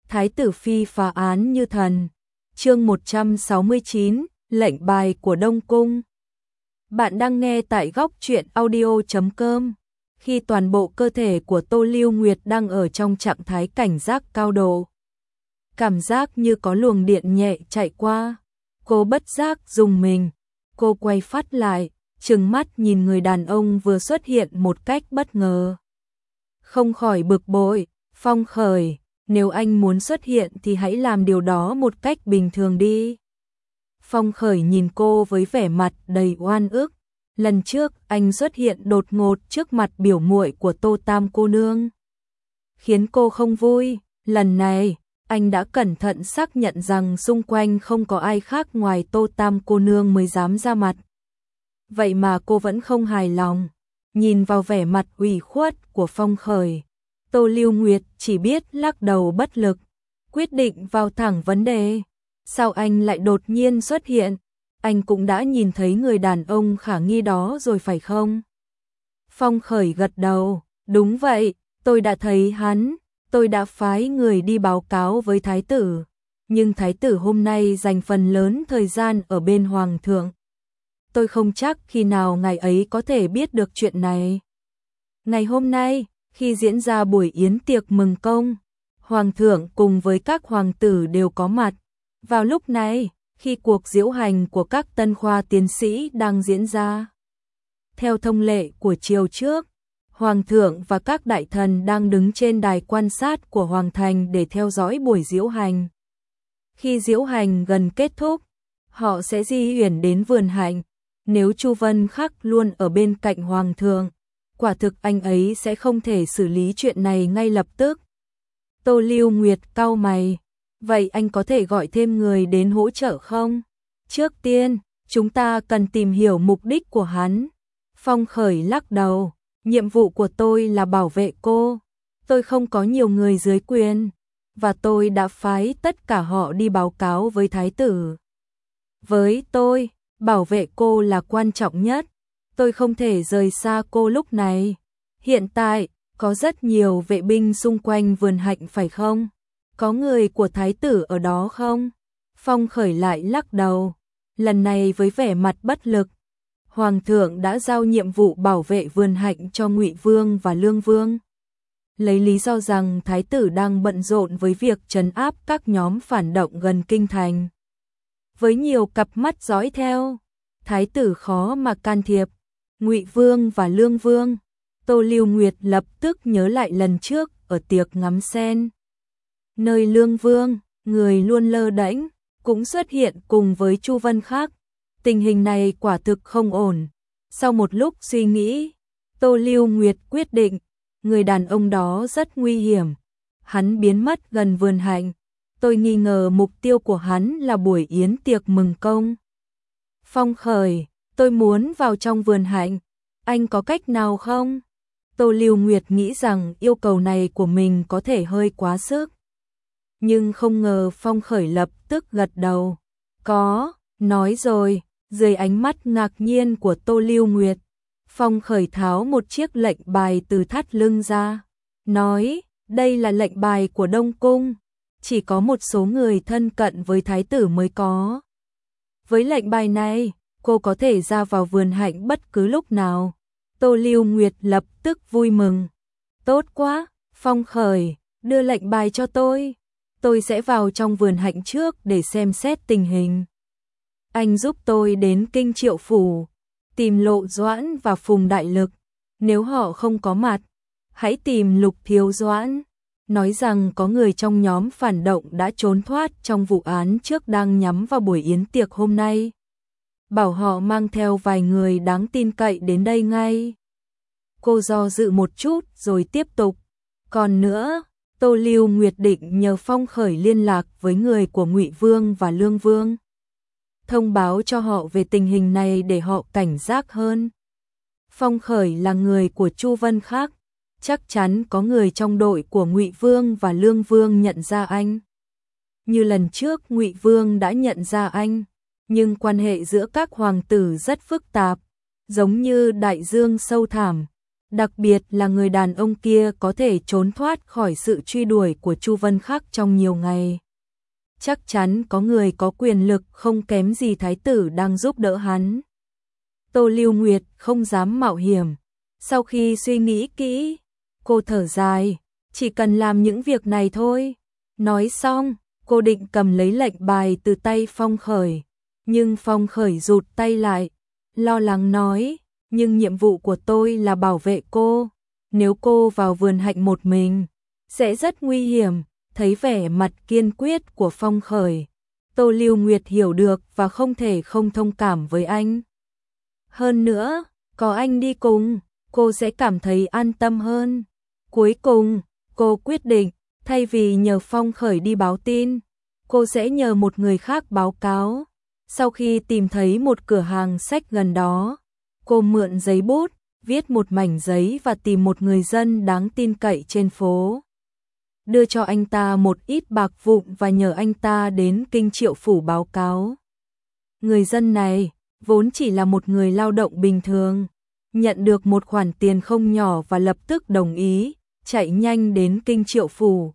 Thái tử phi phá án như thần. Chương 169, lệnh bài của Đông Cung. Bạn đang nghe tại góc truyện audio.com. Khi toàn bộ cơ thể của Tô Lưu Nguyệt đang ở trong trạng thái cảnh giác cao độ, cảm giác như có luồng điện nhẹ chạy qua, cô bất giác rùng mình. Cô quay phát lại, trừng mắt nhìn người đàn ông vừa xuất hiện một cách bất ngờ. Không khỏi bực bội, Phong Khởi, nếu anh muốn xuất hiện thì hãy làm điều đó một cách bình thường đi. Phong Khởi nhìn cô với vẻ mặt đầy oan ức. Lần trước anh xuất hiện đột ngột trước mặt biểu muội của Tô Tam cô nương, khiến cô không vui. Lần này, anh đã cẩn thận xác nhận rằng xung quanh không có ai khác ngoài Tô Tam cô nương mới dám ra mặt. Vậy mà cô vẫn không hài lòng. Nhìn vào vẻ mặt ủy khuất của Phong Khởi, Tô Lưu Nguyệt chỉ biết lắc đầu bất lực, quyết định vào thẳng vấn đề. Sao anh lại đột nhiên xuất hiện? Anh cũng đã nhìn thấy người đàn ông khả nghi đó rồi phải không? Phong Khởi gật đầu, đúng vậy, tôi đã thấy hắn, tôi đã phái người đi báo cáo với thái tử, nhưng thái tử hôm nay dành phần lớn thời gian ở bên hoàng thượng. Tôi không chắc khi nào ngài ấy có thể biết được chuyện này. Ngày hôm nay, khi diễn ra buổi yến tiệc mừng công, hoàng thượng cùng với các hoàng tử đều có mặt. Vào lúc này, khi cuộc diễu hành của các tân khoa tiến sĩ đang diễn ra, theo thông lệ của chiều trước, hoàng thượng và các đại thần đang đứng trên đài quan sát của hoàng thành để theo dõi buổi diễu hành. Khi diễu hành gần kết thúc, họ sẽ di chuyển đến vườn hạnh. Nếu Chu Vân Khắc luôn ở bên cạnh hoàng thượng, quả thực anh ấy sẽ không thể xử lý chuyện này ngay lập tức. Tô Lưu Nguyệt cau mày, vậy anh có thể gọi thêm người đến hỗ trợ không? Trước tiên, chúng ta cần tìm hiểu mục đích của hắn. Phong Khởi lắc đầu, nhiệm vụ của tôi là bảo vệ cô. Tôi không có nhiều người dưới quyền, và tôi đã phái tất cả họ đi báo cáo với thái tử. Với tôi, bảo vệ cô là quan trọng nhất. Tôi không thể rời xa cô lúc này. Hiện tại, có rất nhiều vệ binh xung quanh vườn hạnh phải không? Có người của thái tử ở đó không? Phong Khởi lại lắc đầu, lần này với vẻ mặt bất lực. Hoàng thượng đã giao nhiệm vụ bảo vệ vườn hạnh cho Ngụy Vương và Lương Vương, lấy lý do rằng thái tử đang bận rộn với việc trấn áp các nhóm phản động gần kinh thành. Với nhiều cặp mắt dõi theo, thái tử khó mà can thiệp. Ngụy Vương và Lương Vương, Tô Lưu Nguyệt lập tức nhớ lại lần trước ở tiệc ngắm sen, nơi Lương Vương, người luôn lơ đễnh, cũng xuất hiện cùng với Chu Vân Khắc. Tình hình này quả thực không ổn. Sau một lúc suy nghĩ, Tô Lưu Nguyệt quyết định, người đàn ông đó rất nguy hiểm. Hắn biến mất gần vườn hạnh. Tôi nghi ngờ mục tiêu của hắn là buổi yến tiệc mừng công. Phong Khởi, tôi muốn vào trong vườn hạnh. Anh có cách nào không? Tô Lưu Nguyệt nghĩ rằng yêu cầu này của mình có thể hơi quá sức. Nhưng không ngờ Phong Khởi lập tức gật đầu. Có, nói rồi. Dưới ánh mắt ngạc nhiên của Tô Lưu Nguyệt, Phong Khởi tháo một chiếc lệnh bài từ thắt lưng ra, nói, đây là lệnh bài của Đông Cung, chỉ có một số người thân cận với thái tử mới có. Với lệnh bài này, cô có thể ra vào vườn hạnh bất cứ lúc nào. Tô Lưu Nguyệt lập tức vui mừng. Tốt quá, Phong Khởi, đưa lệnh bài cho tôi. Tôi sẽ vào trong vườn hạnh trước để xem xét tình hình. Anh giúp tôi đến Kinh Triệu Phủ, tìm Lộ Doãn và Phùng Đại Lực. Nếu họ không có mặt, hãy tìm Lục Thiếu Doãn. Nói rằng có người trong nhóm phản động đã trốn thoát trong vụ án trước đang nhắm vào buổi yến tiệc hôm nay. Bảo họ mang theo vài người đáng tin cậy đến đây ngay. Cô do dự một chút rồi tiếp tục. Còn nữa, Tô Lưu Nguyệt định nhờ Phong Khởi liên lạc với người của Ngụy Vương và Lương Vương, thông báo cho họ về tình hình này để họ cảnh giác hơn. Phong Khởi là người của Chu Vân Khắc, chắc chắn có người trong đội của Ngụy Vương và Lương Vương nhận ra anh. Như lần trước Ngụy Vương đã nhận ra anh, nhưng quan hệ giữa các hoàng tử rất phức tạp, giống như đại dương sâu thẳm. Đặc biệt là người đàn ông kia có thể trốn thoát khỏi sự truy đuổi của Chu Vân Khắc trong nhiều ngày. Chắc chắn có người có quyền lực không kém gì thái tử đang giúp đỡ hắn. Tô Lưu Nguyệt không dám mạo hiểm. Sau khi suy nghĩ kỹ, cô thở dài, chỉ cần làm những việc này thôi. Nói xong, cô định cầm lấy lệnh bài từ tay Phong Khởi, nhưng Phong Khởi rụt tay lại, lo lắng nói, nhưng nhiệm vụ của tôi là bảo vệ cô, nếu cô vào vườn hạnh một mình, sẽ rất nguy hiểm. Thấy vẻ mặt kiên quyết của Phong Khởi, Tô Lưu Nguyệt hiểu được và không thể không thông cảm với anh. Hơn nữa, có anh đi cùng, cô sẽ cảm thấy an tâm hơn. Cuối cùng, cô quyết định, thay vì nhờ Phong Khởi đi báo tin, cô sẽ nhờ một người khác báo cáo. Sau khi tìm thấy một cửa hàng sách gần đó, cô mượn giấy bút, viết một mảnh giấy và tìm một người dân đáng tin cậy trên phố. Đưa cho anh ta một ít bạc vụn và nhờ anh ta đến Kinh Triệu Phủ báo cáo. Người dân này vốn chỉ là một người lao động bình thường, nhận được một khoản tiền không nhỏ và lập tức đồng ý, chạy nhanh đến Kinh Triệu Phủ.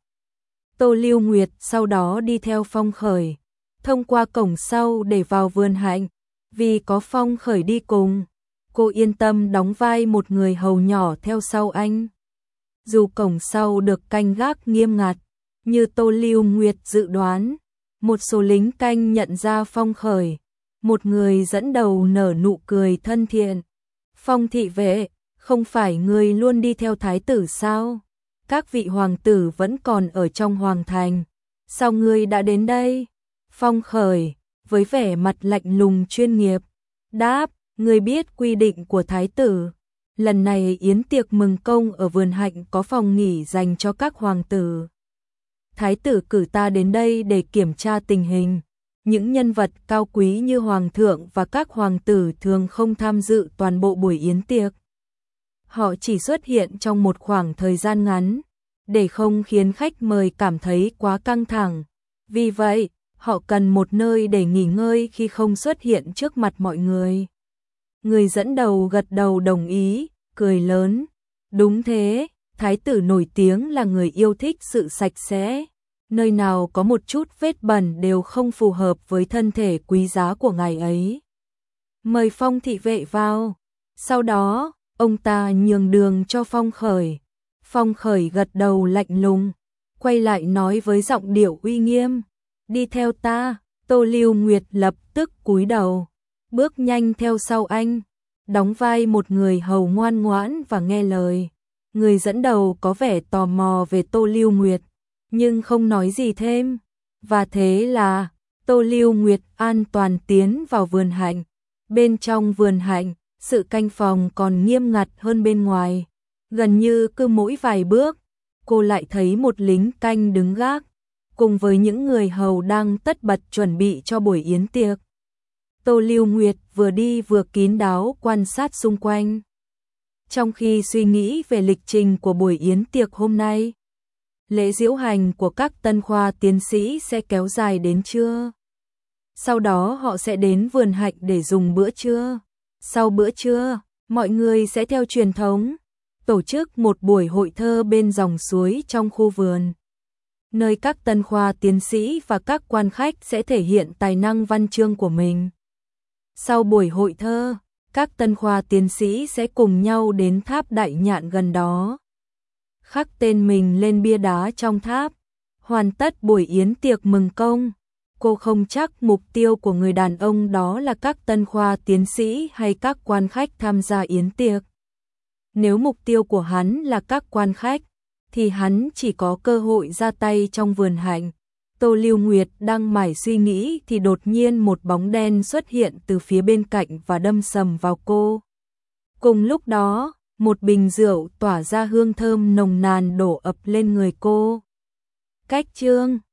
Tô Lưu Nguyệt sau đó đi theo Phong Khởi, thông qua cổng sau để vào vườn hạnh. Vì có Phong Khởi đi cùng, cô yên tâm đóng vai một người hầu nhỏ theo sau anh. Dù cổng sau được canh gác nghiêm ngặt, như Tô Lưu Nguyệt dự đoán, một số lính canh nhận ra Phong Khởi, một người dẫn đầu nở nụ cười thân thiện. Phong thị vệ, không phải người luôn đi theo thái tử sao? Các vị hoàng tử vẫn còn ở trong hoàng thành, sao ngươi đã đến đây? Phong Khởi, với vẻ mặt lạnh lùng chuyên nghiệp, đáp, ngươi biết quy định của thái tử. Lần này yến tiệc mừng công ở vườn hạnh có phòng nghỉ dành cho các hoàng tử. Thái tử cử ta đến đây để kiểm tra tình hình. Những nhân vật cao quý như hoàng thượng và các hoàng tử thường không tham dự toàn bộ buổi yến tiệc. Họ chỉ xuất hiện trong một khoảng thời gian ngắn, để không khiến khách mời cảm thấy quá căng thẳng. Vì vậy, họ cần một nơi để nghỉ ngơi khi không xuất hiện trước mặt mọi người. Người dẫn đầu gật đầu đồng ý, cười lớn. Đúng thế, thái tử nổi tiếng là người yêu thích sự sạch sẽ. Nơi nào có một chút vết bẩn đều không phù hợp với thân thể quý giá của ngài ấy. Mời Phong thị vệ vào. Sau đó, ông ta nhường đường cho Phong Khởi. Phong Khởi gật đầu lạnh lùng, quay lại nói với giọng điệu uy nghiêm. Đi theo ta. Tô Lưu Nguyệt lập tức cúi đầu, bước nhanh theo sau anh, đóng vai một người hầu ngoan ngoãn và nghe lời. Người dẫn đầu có vẻ tò mò về Tô Lưu Nguyệt, nhưng không nói gì thêm. Và thế là Tô Lưu Nguyệt an toàn tiến vào vườn hạnh. Bên trong vườn hạnh, sự canh phòng còn nghiêm ngặt hơn bên ngoài. Gần như cứ mỗi vài bước, cô lại thấy một lính canh đứng gác, cùng với những người hầu đang tất bật chuẩn bị cho buổi yến tiệc. Tô Lưu Nguyệt vừa đi vừa kín đáo quan sát xung quanh. Trong khi suy nghĩ về lịch trình của buổi yến tiệc hôm nay, lễ diễu hành của các tân khoa tiến sĩ sẽ kéo dài đến trưa. Sau đó họ sẽ đến vườn hạnh để dùng bữa trưa. Sau bữa trưa, mọi người sẽ theo truyền thống tổ chức một buổi hội thơ bên dòng suối trong khu vườn, nơi các tân khoa tiến sĩ và các quan khách sẽ thể hiện tài năng văn chương của mình. Sau buổi hội thơ, các tân khoa tiến sĩ sẽ cùng nhau đến tháp Đại Nhạn gần đó, khắc tên mình lên bia đá trong tháp. Hoàn tất buổi yến tiệc mừng công, cô không chắc mục tiêu của người đàn ông đó là các tân khoa tiến sĩ hay các quan khách tham gia yến tiệc. Nếu mục tiêu của hắn là các quan khách, thì hắn chỉ có cơ hội ra tay trong vườn hạnh. Tô Lưu Nguyệt đang mải suy nghĩ thì đột nhiên một bóng đen xuất hiện từ phía bên cạnh và đâm sầm vào cô. Cùng lúc đó, một bình rượu tỏa ra hương thơm nồng nàn đổ ập lên người cô. Cách chương